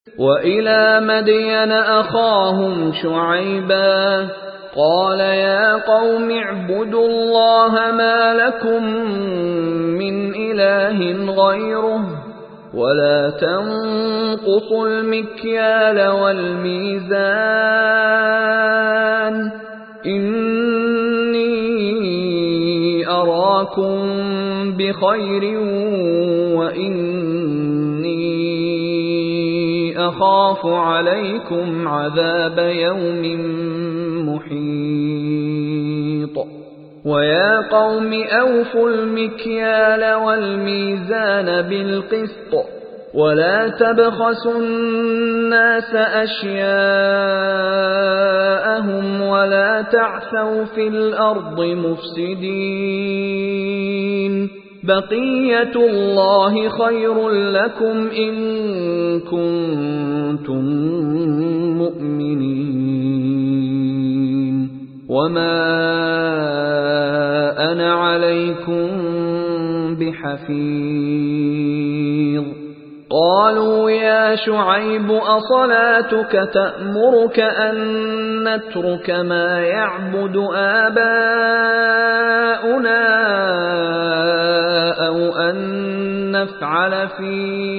وإلى مدين أخاهم شعيبا قال يا قوم اعبدوا الله ما لكم من إله غيره ولا تنقصوا المكيال والميزان إني أراكم بخير وإني أخاف عليكم عذاب يوم محيط ويا قوم أوفوا المكيال والميزان بالقسط ولا تبخسوا الناس أشياءهم ولا تعثوا في الأرض مفسدين بقية الله خير لكم إن كنتم مؤمنين وما أنا عليكم بحفيظ قالوا يا شعيب أصلاتك تأمرك أن نترك ما يعبد آباؤنا أو أن نفعل في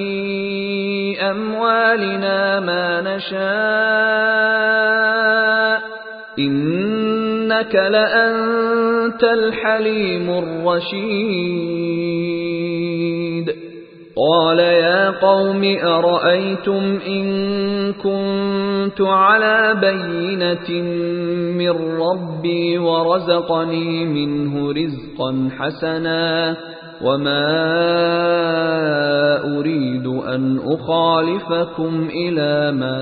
أموالنا ما نشاء إنك لأنت الحليم الرشيد قال يا قوم أرأيتم إن كنت على بينة من ربي ورزقني منه رزقا حسنا وما أريد أن أخالفكم إلى ما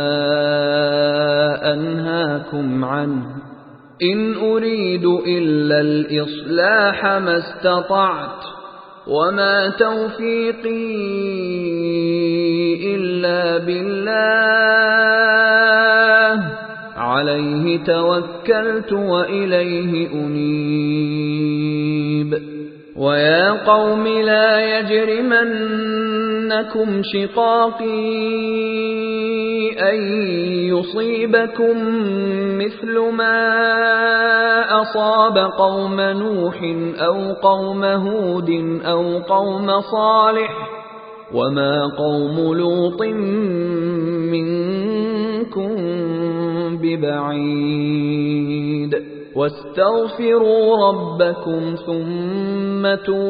أنهاكم عنه إن أريد إلا الإصلاح ما استطعت وما توفيقي إلا بالله عليه توكلت وإليه أنيب ويا قوم لا يجرمنكم شقاقي أن يصيبكم مثل ما أصاب قوم نوح أو قوم هود أو قوم صالح وما قوم لوط منكم ببعيد واستغفروا ربكم ثم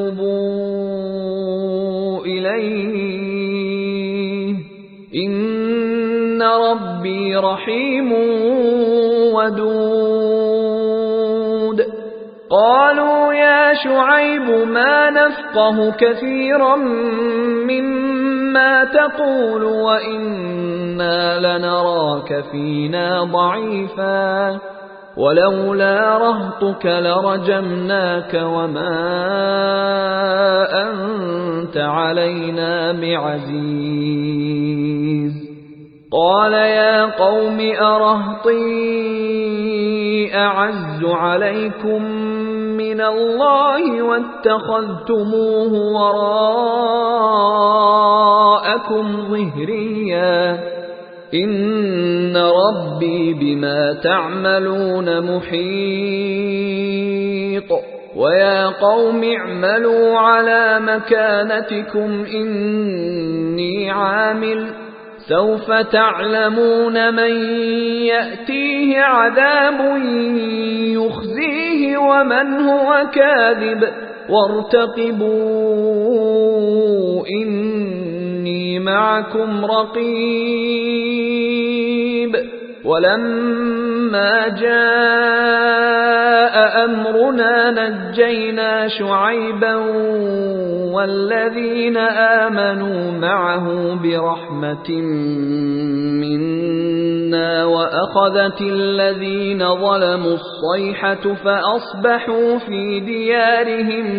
توبوا إليه إن ربي رحيم ودود قالوا يا شعيب ما نفقه كثيرا مما تقول وإنا لنراك فينا ضعيفا ولولا رهطك لرجمناك وما أنت علينا بعزيز قال يا قوم أرهطي أعز عليكم من الله واتخذتموه وراءكم ظهريا إن ربي بما تعملون محيط ويا قوم اعملوا على مكانتكم إني عامل سوف تعلمون من يأتيه عذاب يخزيه ومن هو كاذب وارتقبوا إني معكم رقيب ولما جاء أمرنا نجينا شعيبا والذين آمنوا معه برحمة منا وأخذت الذين ظلموا الصيحة فأصبحوا في ديارهم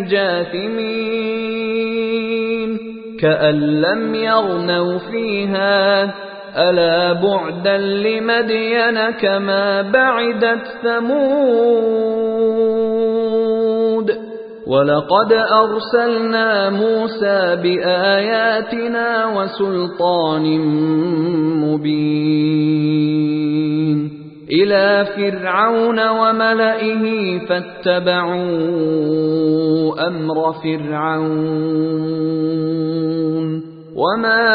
جاثمين كأن لم يغنوا فيها ألا بعدا لمدين كما بعدت ثمود ولقد أرسلنا موسى بآياتنا وسلطان مبين إلى فرعون وملئه فاتبعوا أمر فرعون وما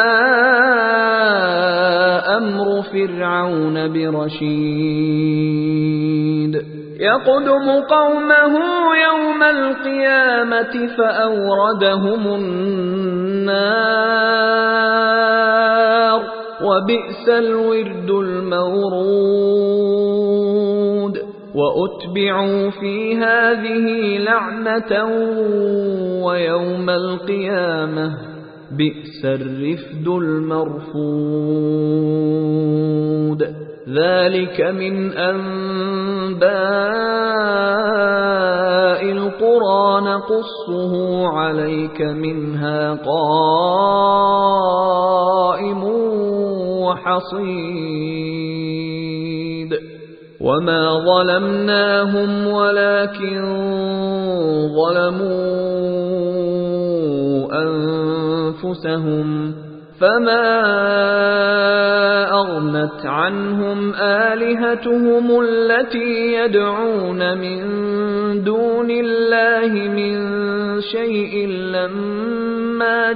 أمر فرعون برشيد يقدم قومه يوم القيامة فأوردهم النار وبئس الورد المورود وأتبعوا في هذه لعنة ويوم القيامة بئس الرفد المرفود ذلك من أنباء القرى نقصه عليك منها قائم وحصيد وما ظلمناهم ولكن ظلموا أنفسهم فما أغنت عنهم آلهتهم التي يدعون من دون الله من شيء لما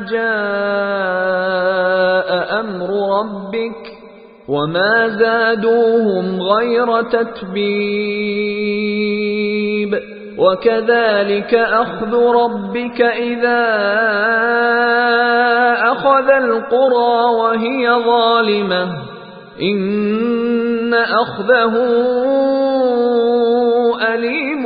جاء أمر ربك وما زادوهم غير تتبيب وكذلك أخذ ربك إذا أخذ القرى وهي ظالمة إن أخذه أليم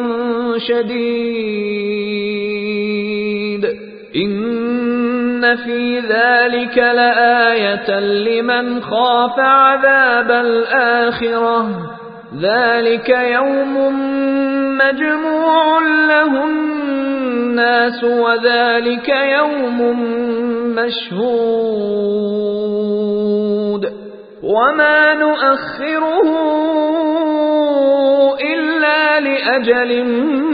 شديد إن في ذلك لآية لمن خاف عذاب الآخرة ذلك يوم مجموع له الناس وذلك يوم مشهود وما نؤخره إلا لأجل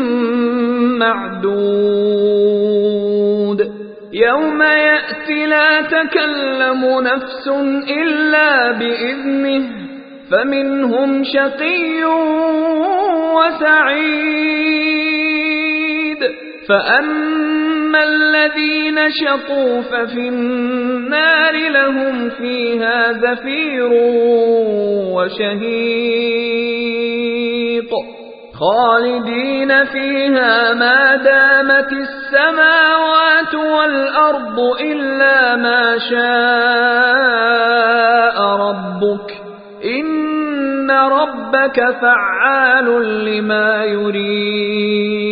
معدود يوم يأتي لا تكلم نفس إلا بإذنه فمنهم شقي وسعيد فأما الذين شقوا ففي النار لهم فيها زفير وشهيق خالدين فيها ما دامت السماوات والأرض إلا ما شاء ربك إن ربك فعال لما يريد